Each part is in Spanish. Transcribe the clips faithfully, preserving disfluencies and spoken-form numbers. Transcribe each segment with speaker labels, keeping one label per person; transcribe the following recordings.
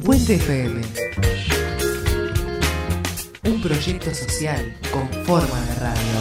Speaker 1: Puente F M. Un proyecto social con forma de radio.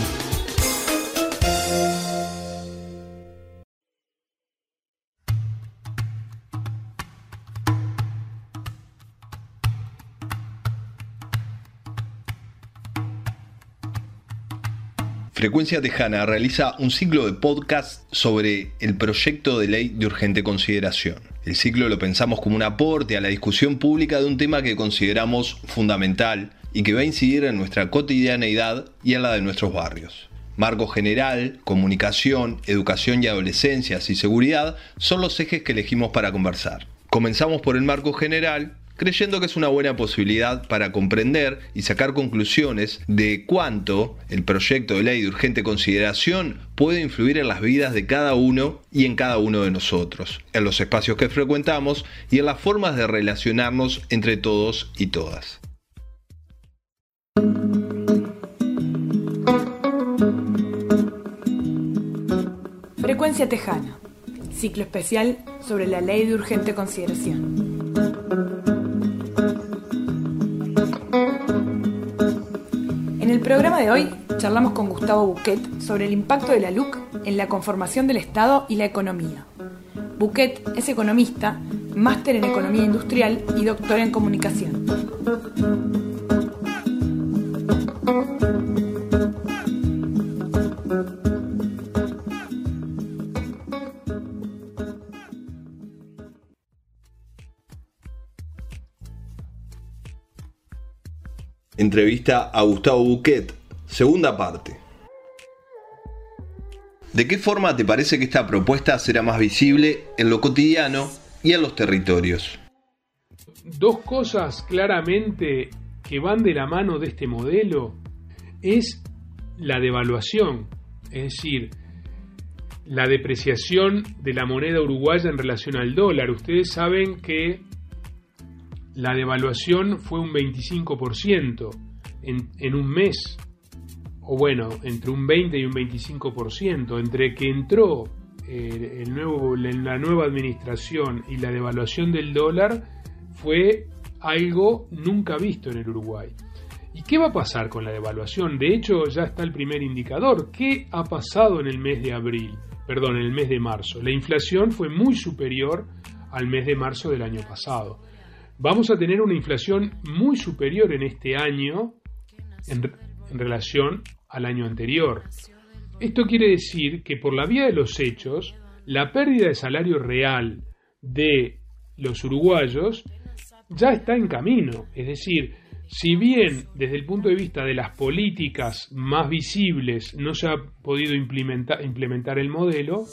Speaker 2: Frecuencia Tejana realiza un ciclo de podcast sobre el proyecto de ley de urgente consideración. El ciclo lo pensamos como un aporte a la discusión pública de un tema que consideramos fundamental y que va a incidir en nuestra cotidianeidad y en la de nuestros barrios. Marco general, comunicación, educación y adolescencias y seguridad son los ejes que elegimos para conversar. Comenzamos por el marco general, creyendo que es una buena posibilidad para comprender y sacar conclusiones de cuánto el proyecto de ley de urgente consideración puede influir en las vidas de cada uno y en cada uno de nosotros, en los espacios que frecuentamos y en las formas de relacionarnos entre todos y todas.
Speaker 3: Frecuencia Tejana, ciclo especial sobre la ley de urgente consideración. En el programa de hoy charlamos con Gustavo Buquet sobre el impacto de la L U C en la conformación del Estado y la economía. Buquet es economista, máster en economía industrial y doctor en comunicación.
Speaker 2: Entrevista a Gustavo Buquet, segunda parte. ¿De qué forma te parece que esta propuesta será más visible en lo cotidiano y en los territorios?
Speaker 4: Dos cosas claramente que van de la mano de este modelo es la devaluación, es decir, la depreciación de la moneda uruguaya en relación al dólar. Ustedes saben que la devaluación fue un veinticinco por ciento en, en un mes, o bueno, entre un veinte y un veinticinco por ciento, entre que entró eh, el nuevo, la nueva administración y la devaluación del dólar, fue algo nunca visto en el Uruguay. ¿Y qué va a pasar con la devaluación? De hecho, ya está el primer indicador. ¿Qué ha pasado en el mes de abril? Perdón, en el mes de marzo. La inflación fue muy superior al mes de marzo del año pasado. Vamos a tener una inflación muy superior en este año en, en relación al año anterior. Esto quiere decir que por la vía de los hechos, la pérdida de salario real de los uruguayos ya está en camino. Es decir, si bien desde el punto de vista de las políticas más visibles no se ha podido implementar, implementar el modelo,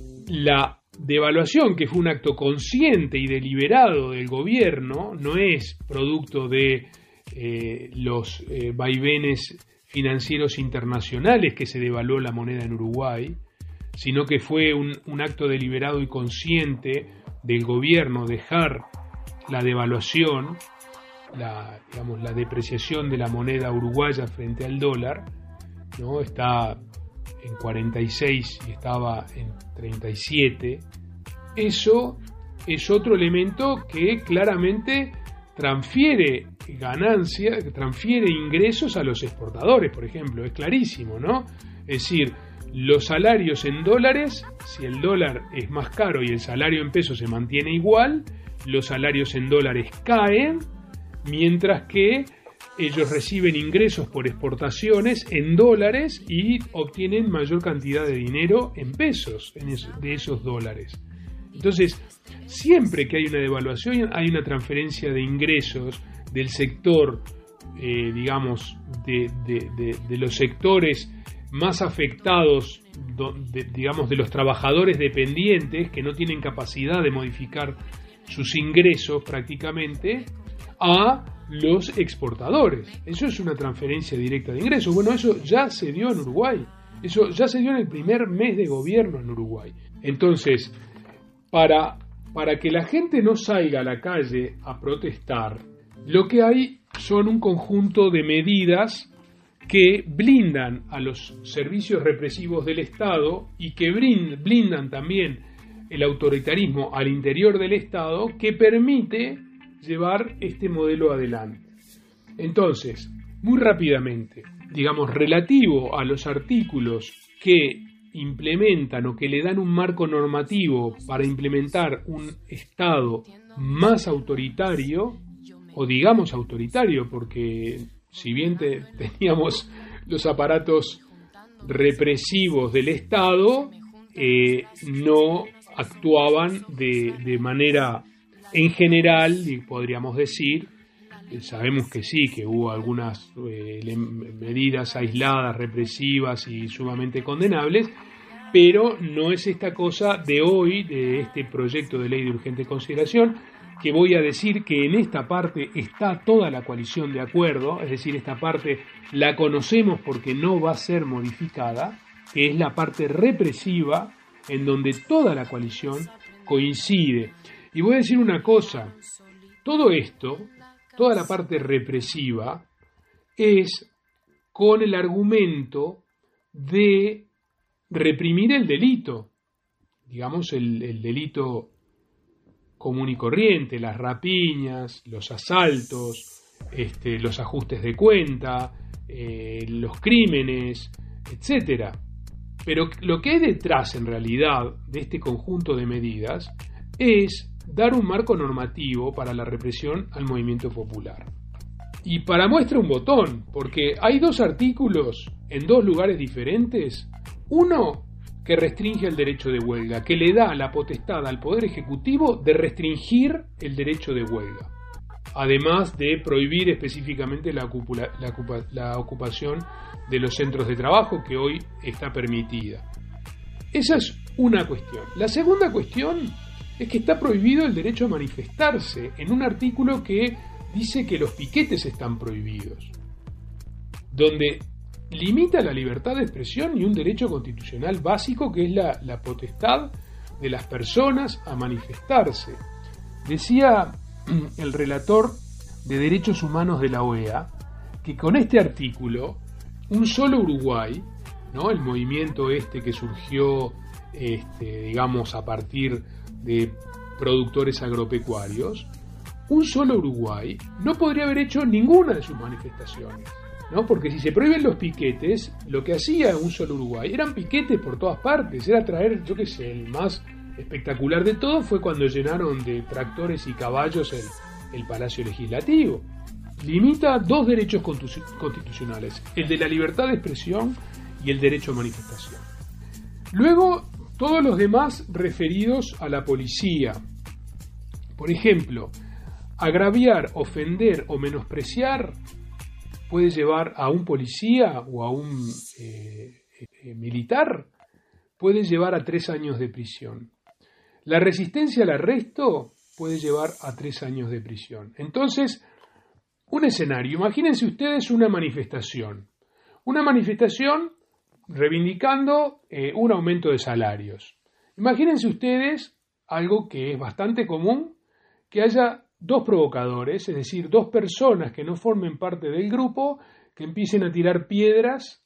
Speaker 4: la devaluación, que fue un acto consciente y deliberado del gobierno, no es producto de eh, los eh, vaivenes financieros internacionales que se devaluó la moneda en Uruguay, sino que fue un, un acto deliberado y consciente del gobierno dejar la devaluación, la, digamos, la depreciación de la moneda uruguaya frente al dólar, ¿no? Está en cuarenta y seis y estaba en treinta y siete. Eso es otro elemento que claramente transfiere ganancia, transfiere ingresos a los exportadores, por ejemplo, es clarísimo, ¿no? Es decir, los salarios en dólares, si el dólar es más caro y el salario en pesos se mantiene igual, los salarios en dólares caen, mientras que ellos reciben ingresos por exportaciones en dólares y obtienen mayor cantidad de dinero en pesos en eso, de esos dólares. Entonces, siempre que hay una devaluación, hay una transferencia de ingresos del sector, eh, digamos, de, de, de, de los sectores más afectados, de, digamos, de los trabajadores dependientes que no tienen capacidad de modificar sus ingresos prácticamente, a los exportadores. Eso es una transferencia directa de ingresos. Bueno, eso ya se dio en Uruguay. Eso ya se dio en el primer mes de gobierno en Uruguay. Entonces, para, para que la gente no salga a la calle a protestar, lo que hay son un conjunto de medidas que blindan a los servicios represivos del Estado y que blindan también el autoritarismo al interior del Estado, que permite llevar este modelo adelante. Entonces, muy rápidamente, digamos, relativo a los artículos que implementan o que le dan un marco normativo para implementar un Estado más autoritario, o digamos autoritario, porque si bien te, teníamos los aparatos represivos del Estado, eh, no actuaban de, de manera, en general, podríamos decir, eh, sabemos que sí, que hubo algunas eh, medidas aisladas, represivas y sumamente condenables, pero no es esta cosa de hoy, de este proyecto de ley de urgente consideración, que voy a decir que en esta parte está toda la coalición de acuerdo, es decir, esta parte la conocemos porque no va a ser modificada, que es la parte represiva, en donde toda la coalición coincide. Y voy a decir una cosa, todo esto, toda la parte represiva, es con el argumento de reprimir el delito, digamos el, el delito común y corriente, las rapiñas, los asaltos, este, los ajustes de cuenta, eh, los crímenes, etcétera. Pero lo que hay detrás en realidad de este conjunto de medidas es dar un marco normativo para la represión al movimiento popular. Y para muestra un botón, porque hay dos artículos en dos lugares diferentes. Uno que restringe el derecho de huelga, que le da la potestad al Poder Ejecutivo de restringir el derecho de huelga, además de prohibir específicamente la, ocupula, la, ocupa, la ocupación de los centros de trabajo, que hoy está permitida. Esa es una cuestión. La segunda cuestión es que está prohibido el derecho a manifestarse en un artículo que dice que los piquetes están prohibidos, donde limita la libertad de expresión y un derecho constitucional básico que es la, la potestad de las personas a manifestarse. Decía el relator de Derechos Humanos de la O E A que con este artículo un solo Uruguay, ¿no? El movimiento este que surgió, este, digamos, a partir de productores agropecuarios, un solo Uruguay no podría haber hecho ninguna de sus manifestaciones, ¿no? Porque si se prohíben los piquetes, lo que hacía un solo Uruguay eran piquetes por todas partes, era traer, yo qué sé, el más espectacular de todo fue cuando llenaron de tractores y caballos el, el Palacio Legislativo. Limita dos derechos constitucionales, el de la libertad de expresión y el derecho a manifestación. Luego, todos los demás referidos a la policía. Por ejemplo, agraviar, ofender o menospreciar puede llevar a un policía o a un eh, eh, militar, puede llevar a tres años de prisión. La resistencia al arresto puede llevar a tres años de prisión. Entonces, un escenario, imagínense ustedes una manifestación, una manifestación reivindicando eh, un aumento de salarios. Imagínense ustedes algo que es bastante común, que haya dos provocadores, es decir, dos personas que no formen parte del grupo, que empiecen a tirar piedras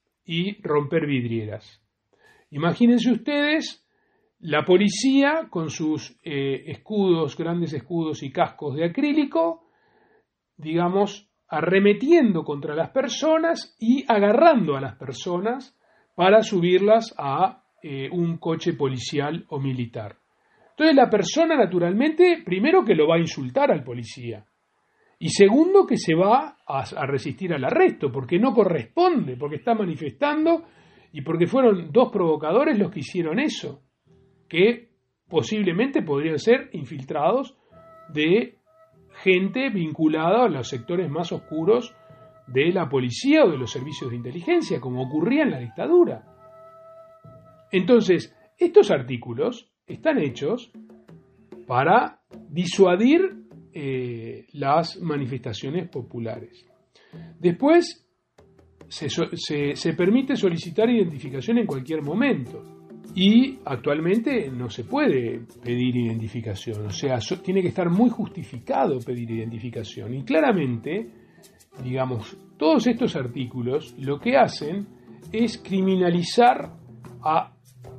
Speaker 4: y romper vidrieras. Imagínense ustedes la policía con sus eh, escudos, grandes escudos y cascos de acrílico, digamos, arremetiendo contra las personas y agarrando a las personas para subirlas a eh, un coche policial o militar. Entonces la persona naturalmente, primero que lo va a insultar al policía y segundo que se va a, a resistir al arresto porque no corresponde, porque está manifestando y porque fueron dos provocadores los que hicieron eso, que posiblemente podrían ser infiltrados de gente vinculada a los sectores más oscuros de la policía o de los servicios de inteligencia, como ocurría en la dictadura. Entonces, estos artículos están hechos para disuadir eh, las manifestaciones populares. Después, se, se, se permite solicitar identificación en cualquier momento y actualmente no se puede pedir identificación, o sea, so, tiene que estar muy justificado pedir identificación y claramente, digamos, todos estos artículos lo que hacen es criminalizar a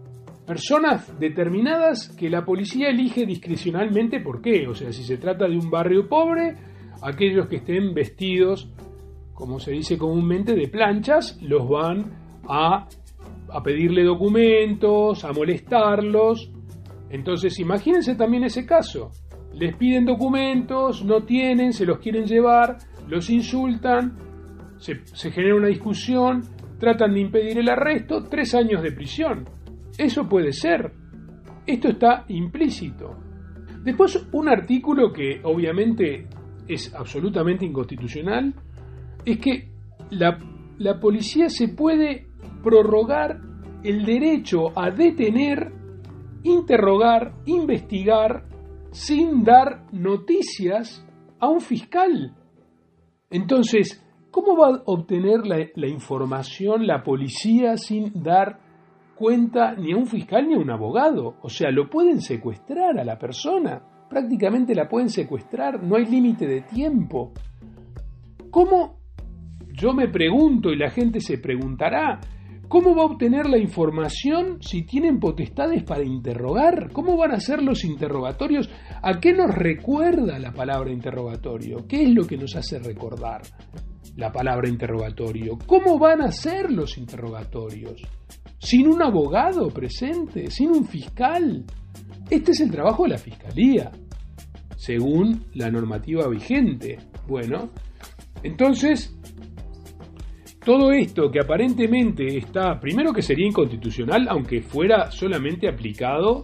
Speaker 4: personas determinadas que la policía elige discrecionalmente. ¿Por qué? O sea, si se trata de un barrio pobre, aquellos que estén vestidos, como se dice comúnmente, de planchas, los van a, a pedirle documentos, a molestarlos. Entonces, imagínense también ese caso. Les piden documentos, no tienen, se los quieren llevar, los insultan, se, se genera una discusión, tratan de impedir el arresto, tres años de prisión. Eso puede ser. Esto está implícito. Después, un artículo que obviamente es absolutamente inconstitucional es que la, la policía se puede prorrogar el derecho a detener, interrogar, investigar sin dar noticias a un fiscal. Entonces, ¿cómo va a obtener la, la información la policía sin dar cuenta ni a un fiscal ni a un abogado? O sea, lo pueden secuestrar a la persona, prácticamente la pueden secuestrar, no hay límite de tiempo. ¿Cómo? Yo me pregunto y la gente se preguntará, ¿cómo va a obtener la información si tienen potestades para interrogar? ¿Cómo van a ser los interrogatorios? ¿A qué nos recuerda la palabra interrogatorio? ¿Qué es lo que nos hace recordar la palabra interrogatorio? ¿Cómo van a ser los interrogatorios? ¿Sin un abogado presente? ¿Sin un fiscal? Este es el trabajo de la Fiscalía, según la normativa vigente. Bueno, entonces, todo esto que aparentemente está, primero que sería inconstitucional, aunque fuera solamente aplicado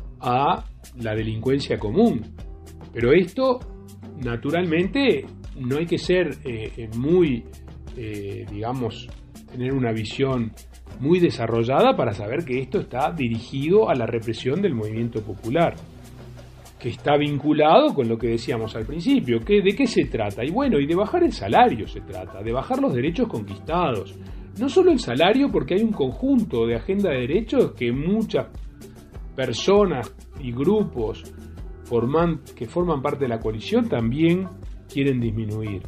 Speaker 4: a la delincuencia común. Pero esto, naturalmente, no hay que ser eh, muy, eh, digamos, tener una visión muy desarrollada para saber que esto está dirigido a la represión del movimiento popular, que está vinculado con lo que decíamos al principio. ¿Qué, ¿De qué se trata? Y bueno, y de bajar el salario se trata, de bajar los derechos conquistados. No solo el salario, porque hay un conjunto de agenda de derechos que muchas personas y grupos forman, que forman parte de la coalición también quieren disminuir.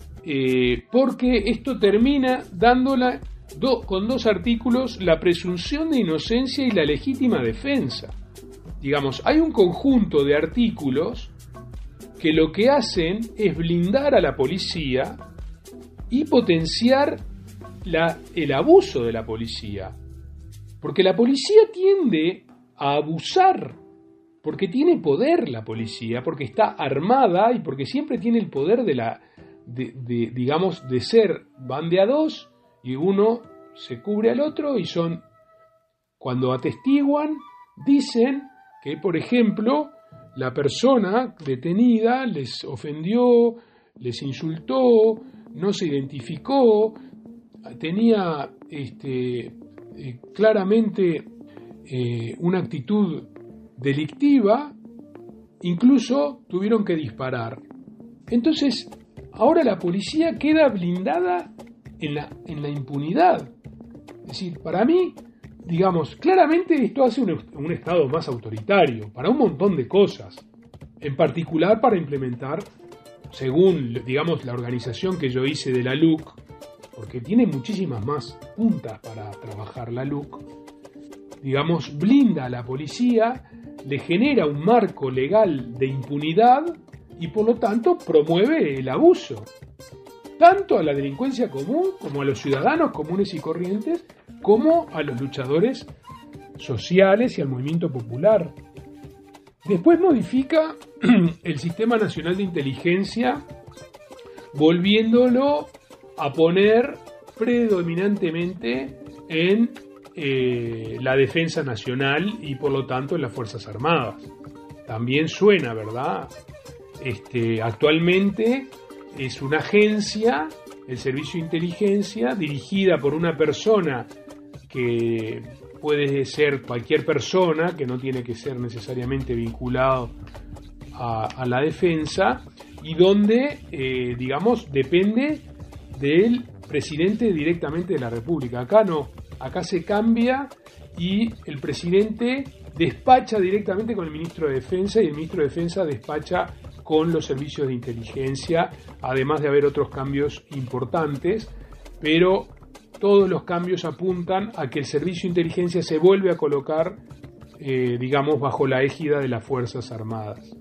Speaker 4: Eh, porque esto termina dándola do, con dos artículos, la presunción de inocencia y la legítima defensa. Digamos, hay un conjunto de artículos que lo que hacen es blindar a la policía y potenciar la, el abuso de la policía. Porque la policía tiende a abusar, porque tiene poder la policía, porque está armada y porque siempre tiene el poder de la, de, de, digamos, de ser, van de a dos y uno se cubre al otro y son, cuando atestiguan, dicen que, por ejemplo, la persona detenida les ofendió, les insultó, no se identificó, tenía este, eh, claramente eh, una actitud delictiva, incluso tuvieron que disparar. Entonces, ahora la policía queda blindada en la, en la impunidad. Es decir, para mí, digamos, claramente esto hace un, un Estado más autoritario, para un montón de cosas, en particular para implementar, según, digamos, la organización que yo hice de la L U C, porque tiene muchísimas más puntas para trabajar la L U C, digamos, blinda a la policía, le genera un marco legal de impunidad y por lo tanto promueve el abuso, tanto a la delincuencia común como a los ciudadanos comunes y corrientes, como a los luchadores sociales y al movimiento popular. Después modifica el Sistema Nacional de Inteligencia, volviéndolo a poner predominantemente en eh, la defensa nacional y por lo tanto en las Fuerzas Armadas. También suena, ¿verdad? Este, actualmente es una agencia, el Servicio de Inteligencia, dirigida por una persona que puede ser cualquier persona, que no tiene que ser necesariamente vinculado a, a la defensa, y donde, eh, digamos, depende del presidente directamente de la República. Acá no, acá se cambia y el presidente despacha directamente con el ministro de Defensa y el ministro de Defensa despacha con los servicios de inteligencia, además de haber otros cambios importantes, pero todos los cambios apuntan a que el servicio de inteligencia se vuelve a colocar eh, digamos, bajo la égida de las Fuerzas Armadas.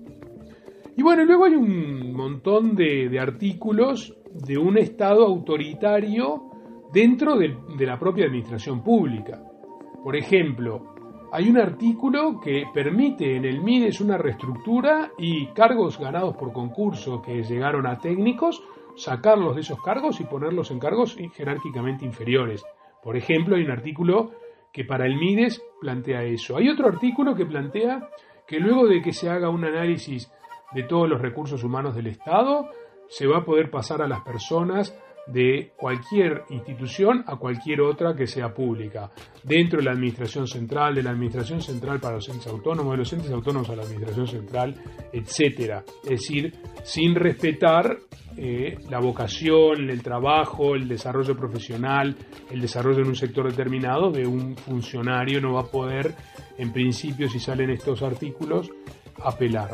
Speaker 4: Y bueno, luego hay un montón de, de artículos de un Estado autoritario dentro de, de la propia administración pública. Por ejemplo, hay un artículo que permite en el MIDES una reestructura y cargos ganados por concurso que llegaron a técnicos, sacarlos de esos cargos y ponerlos en cargos jerárquicamente inferiores. Por ejemplo, hay un artículo que para el MIDES plantea eso. Hay otro artículo que plantea que luego de que se haga un análisis de todos los recursos humanos del Estado, se va a poder pasar a las personas de cualquier institución a cualquier otra que sea pública, dentro de la administración central, de la administración central para los entes autónomos, de los entes autónomos a la administración central, etcétera. Es decir, sin respetar eh, la vocación, el trabajo, el desarrollo profesional, el desarrollo en un sector determinado de un funcionario, no va a poder, en principio, si salen estos artículos, apelar.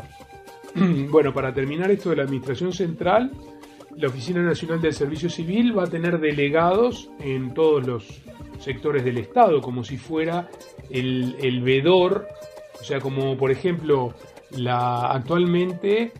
Speaker 4: Bueno, para terminar esto de la administración central, la Oficina Nacional del Servicio Civil va a tener delegados en todos los sectores del Estado, como si fuera el, el vedor, o sea, como por ejemplo, la actualmente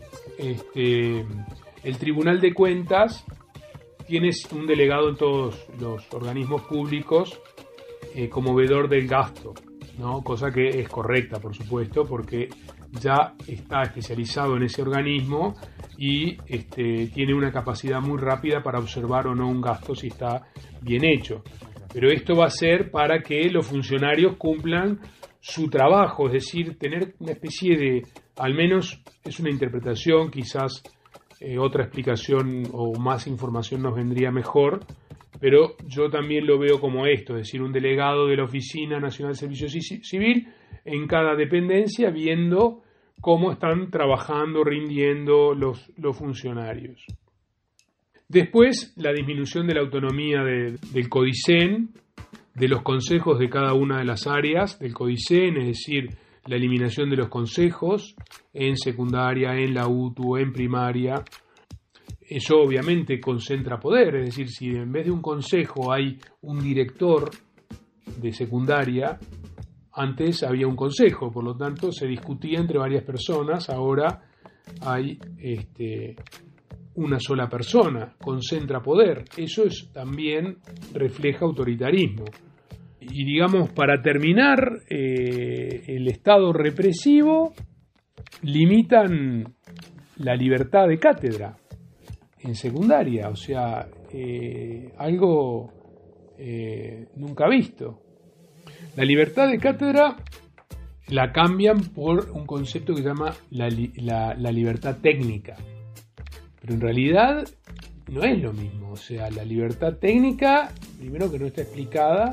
Speaker 4: este, el Tribunal de Cuentas tiene un delegado en todos los organismos públicos eh, como vedor del gasto, ¿no? Cosa que es correcta, por supuesto, porque ya está especializado en ese organismo y este, tiene una capacidad muy rápida para observar o no un gasto si está bien hecho. Pero esto va a ser para que los funcionarios cumplan su trabajo, es decir, tener una especie de, al menos es una interpretación, quizás eh, otra explicación o más información nos vendría mejor, pero yo también lo veo como esto, es decir, un delegado de la Oficina Nacional de Servicio Civil en cada dependencia viendo cómo están trabajando, rindiendo los, los funcionarios. Después, la disminución de la autonomía de, del CODICEN, de los consejos de cada una de las áreas del CODICEN, es decir, la eliminación de los consejos en secundaria, en la U T U, en primaria. Eso obviamente concentra poder, es decir, si en vez de un consejo hay un director de secundaria, antes había un consejo, por lo tanto se discutía entre varias personas, ahora hay este, una sola persona, concentra poder. Eso es, también refleja autoritarismo. Y digamos, para terminar, eh, el Estado represivo limitan la libertad de cátedra en secundaria, o sea, eh, algo eh, nunca visto. La libertad de cátedra la cambian por un concepto que se llama la, la, la libertad técnica. Pero en realidad no es lo mismo. O sea, la libertad técnica, primero que no está explicada,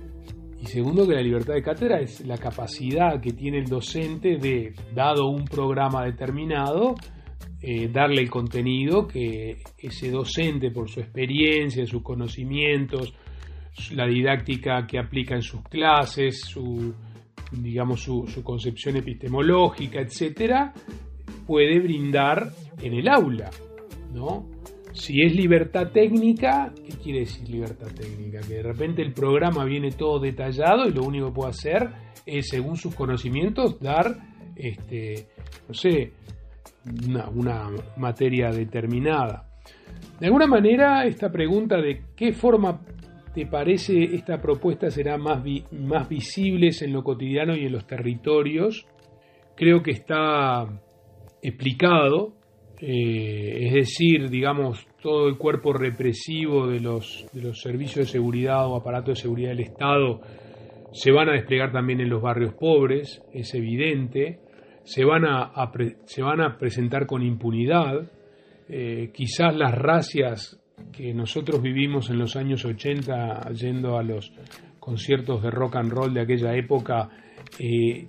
Speaker 4: y segundo que la libertad de cátedra es la capacidad que tiene el docente de, dado un programa determinado, eh, darle el contenido que ese docente, por su experiencia, sus conocimientos, la didáctica que aplica en sus clases, su, digamos, su, su concepción epistemológica, etcétera, puede brindar en el aula, ¿no? Si es libertad técnica, ¿qué quiere decir libertad técnica? Que de repente el programa viene todo detallado y lo único que puede hacer es, según sus conocimientos, dar, este, no sé, una, una materia determinada. De alguna manera, esta pregunta de qué forma te parece esta propuesta será más, vi, más visibles en lo cotidiano y en los territorios, creo que está explicado. Eh, es decir, digamos, todo el cuerpo represivo de los, de los servicios de seguridad o aparatos de seguridad del Estado se van a desplegar también en los barrios pobres, es evidente, se van a, a, pre, se van a presentar con impunidad, eh, quizás las racias que nosotros vivimos en los años ochenta yendo a los conciertos de rock and roll de aquella época, Eh,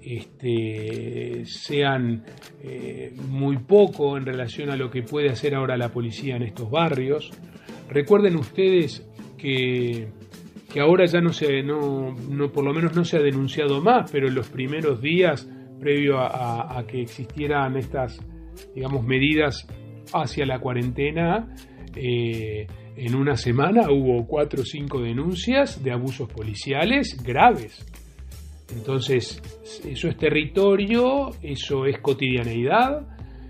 Speaker 4: este, sean eh, muy poco en relación a lo que puede hacer ahora la policía en estos barrios. Recuerden ustedes que, que ahora ya no se, no, no, por lo menos no se ha denunciado más, pero en los primeros días, previo a, a, a que existieran estas, digamos, medidas hacia la cuarentena, eh, en una semana hubo cuatro o cinco denuncias de abusos policiales graves. Entonces, eso es territorio, eso es cotidianeidad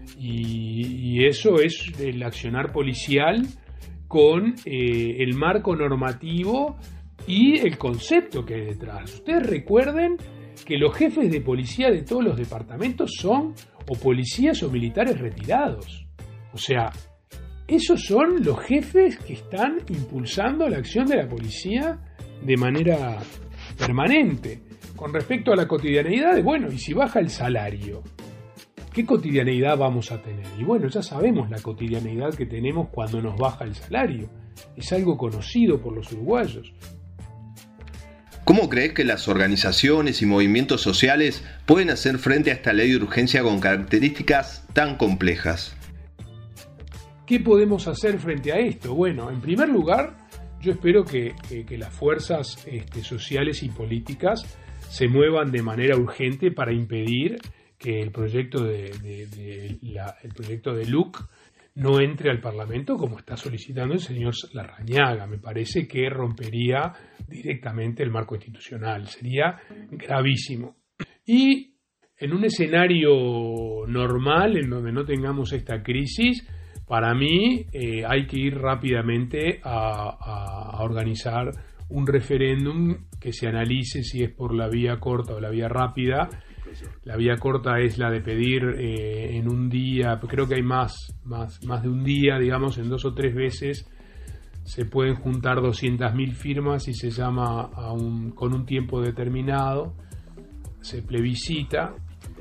Speaker 4: y, y eso es el accionar policial con eh, el marco normativo y el concepto que hay detrás. Ustedes recuerden que los jefes de policía de todos los departamentos son o policías o militares retirados. O sea, esos son los jefes que están impulsando la acción de la policía de manera permanente. Con respecto a la cotidianeidad, bueno, y si baja el salario, ¿qué cotidianeidad vamos a tener? Y bueno, ya sabemos la cotidianeidad que tenemos cuando nos baja el salario. Es algo conocido por los uruguayos.
Speaker 2: ¿Cómo crees que las organizaciones y movimientos sociales pueden hacer frente a esta ley de urgencia con características tan complejas?
Speaker 4: ¿Qué podemos hacer frente a esto? Bueno, en primer lugar, yo espero que, que, que las fuerzas este, sociales y políticas se muevan de manera urgente para impedir que el proyecto de, de, de la, el proyecto de L U C no entre al Parlamento como está solicitando el señor Larrañaga. Me parece que rompería directamente el marco institucional. Sería gravísimo. Y en un escenario normal, en donde no tengamos esta crisis, para mí eh, hay que ir rápidamente a, a, a organizar un referéndum que se analice si es por la vía corta o la vía rápida. La vía corta es la de pedir eh, en un día, creo que hay más, más, más de un día, digamos, en dos o tres veces se pueden juntar doscientas mil firmas y se llama a un, con un tiempo determinado, se plebiscita.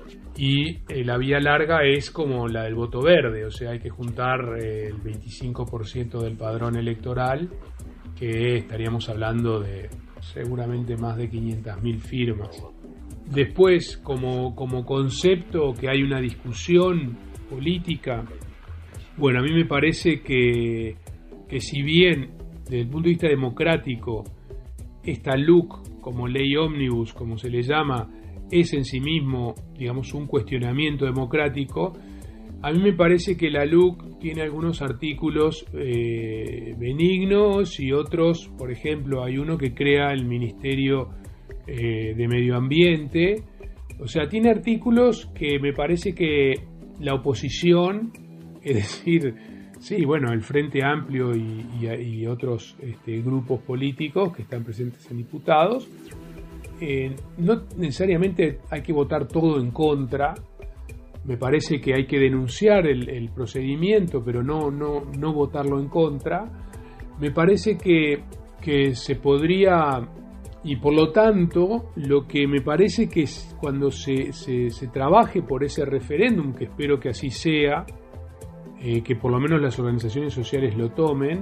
Speaker 4: Y eh, la vía larga es como la del voto verde, o sea, hay que juntar eh, el veinticinco por ciento del padrón electoral, que estaríamos hablando de seguramente más de quinientas mil firmas. Después, como, como concepto que hay una discusión política, bueno, a mí me parece que, que si bien desde el punto de vista democrático esta L U C como ley ómnibus, como se le llama, es en sí mismo, digamos, un cuestionamiento democrático, a mí me parece que la L U C tiene algunos artículos eh, benignos y otros, por ejemplo, hay uno que crea el Ministerio eh, de Medio Ambiente. O sea, tiene artículos que me parece que la oposición, es decir, sí, bueno, el Frente Amplio y, y, y otros este, grupos políticos que están presentes en diputados, Eh, no necesariamente hay que votar todo en contra. Me parece que hay que denunciar el, el procedimiento, pero no, no, no votarlo en contra. Me parece que, que se podría, y por lo tanto, lo que me parece que es cuando se, se, se trabaje por ese referéndum, que espero que así sea, eh, que por lo menos las organizaciones sociales lo tomen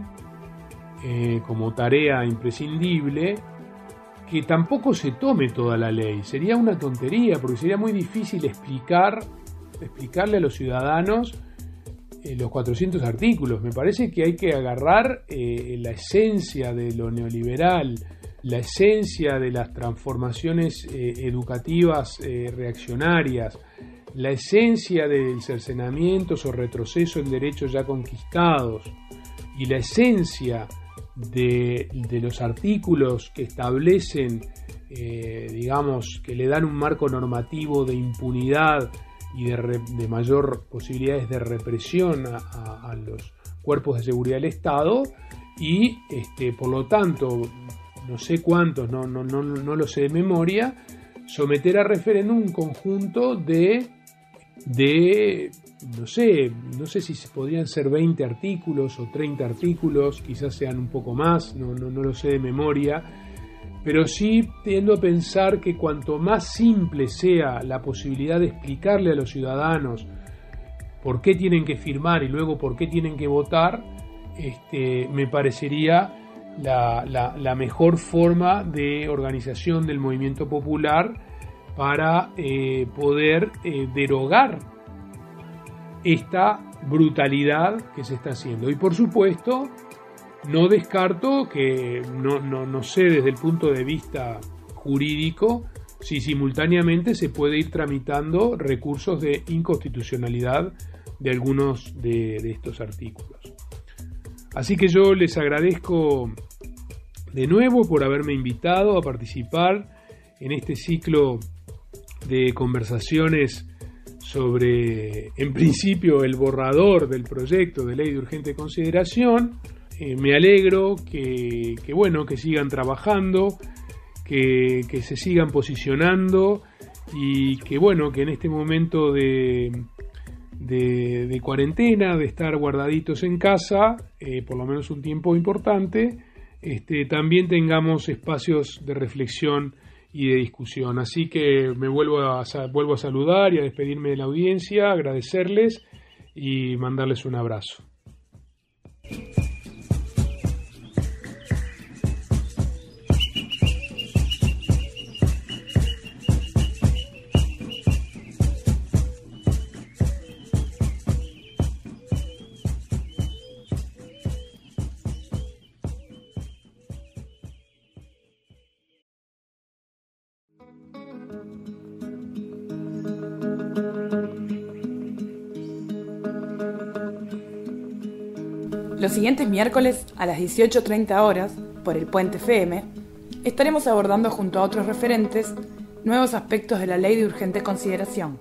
Speaker 4: eh, como tarea imprescindible, que tampoco se tome toda la ley. Sería una tontería, porque sería muy difícil explicar, explicarle a los ciudadanos eh, los cuatrocientos artículos. Me parece que hay que agarrar eh, la esencia de lo neoliberal, la esencia de las transformaciones eh, educativas eh, reaccionarias, la esencia del cercenamiento o retroceso en derechos ya conquistados y la esencia De, de los artículos que establecen, eh, digamos, que le dan un marco normativo de impunidad y de, re, de mayor posibilidades de represión a, a, a los cuerpos de seguridad del Estado, y este, por lo tanto, no sé cuántos, no, no, no, no lo sé de memoria, someter a referéndum un conjunto de, de no sé, no sé si podrían ser veinte artículos o treinta artículos, quizás sean un poco más, no, no, no lo sé de memoria, pero sí tiendo a pensar que cuanto más simple sea la posibilidad de explicarle a los ciudadanos por qué tienen que firmar y luego por qué tienen que votar, este, me parecería la, la, la mejor forma de organización del movimiento popular para eh, poder eh, derogar esta brutalidad que se está haciendo. Y por supuesto, no descarto que, no, no, no sé desde el punto de vista jurídico, si simultáneamente se puede ir tramitando recursos de inconstitucionalidad de algunos de, de estos artículos. Así que yo les agradezco de nuevo por haberme invitado a participar en este ciclo de conversaciones sobre, en principio, el borrador del proyecto de ley de urgente consideración. Eh, me alegro que, que, bueno, que sigan trabajando, que, que se sigan posicionando y que, bueno, que en este momento de, de, de cuarentena, de estar guardaditos en casa, eh, por lo menos un tiempo importante, este, también tengamos espacios de reflexión y de discusión. Así que me vuelvo a, vuelvo a saludar y a despedirme de la audiencia, agradecerles y mandarles un abrazo.
Speaker 3: Los siguientes miércoles a las dieciocho treinta horas, por el Puente F M, estaremos abordando junto a otros referentes nuevos aspectos de la Ley de Urgente Consideración.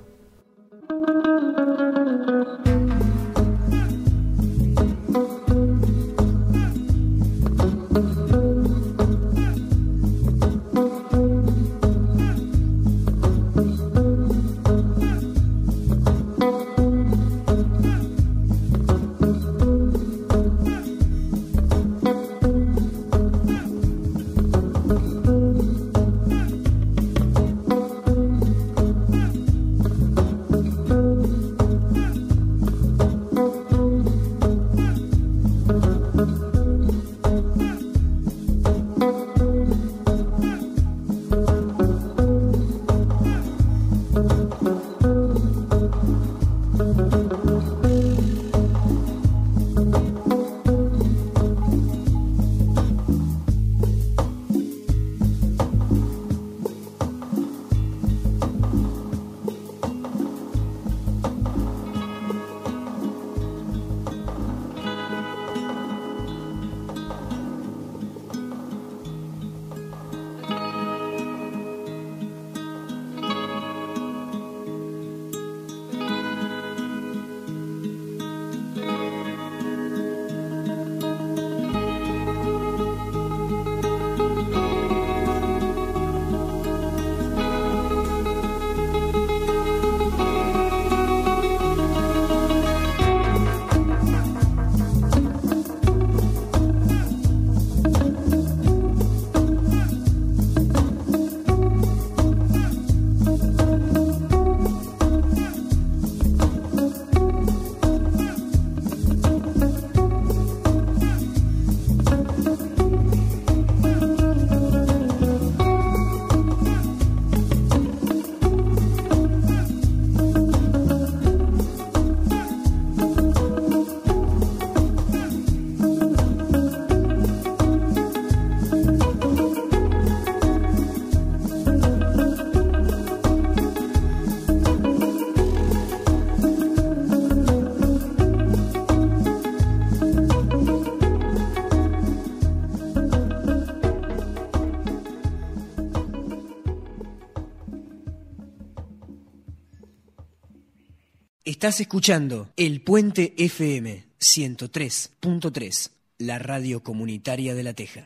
Speaker 5: Estás escuchando El Puente F M ciento tres punto tres, la radio comunitaria de La Teja.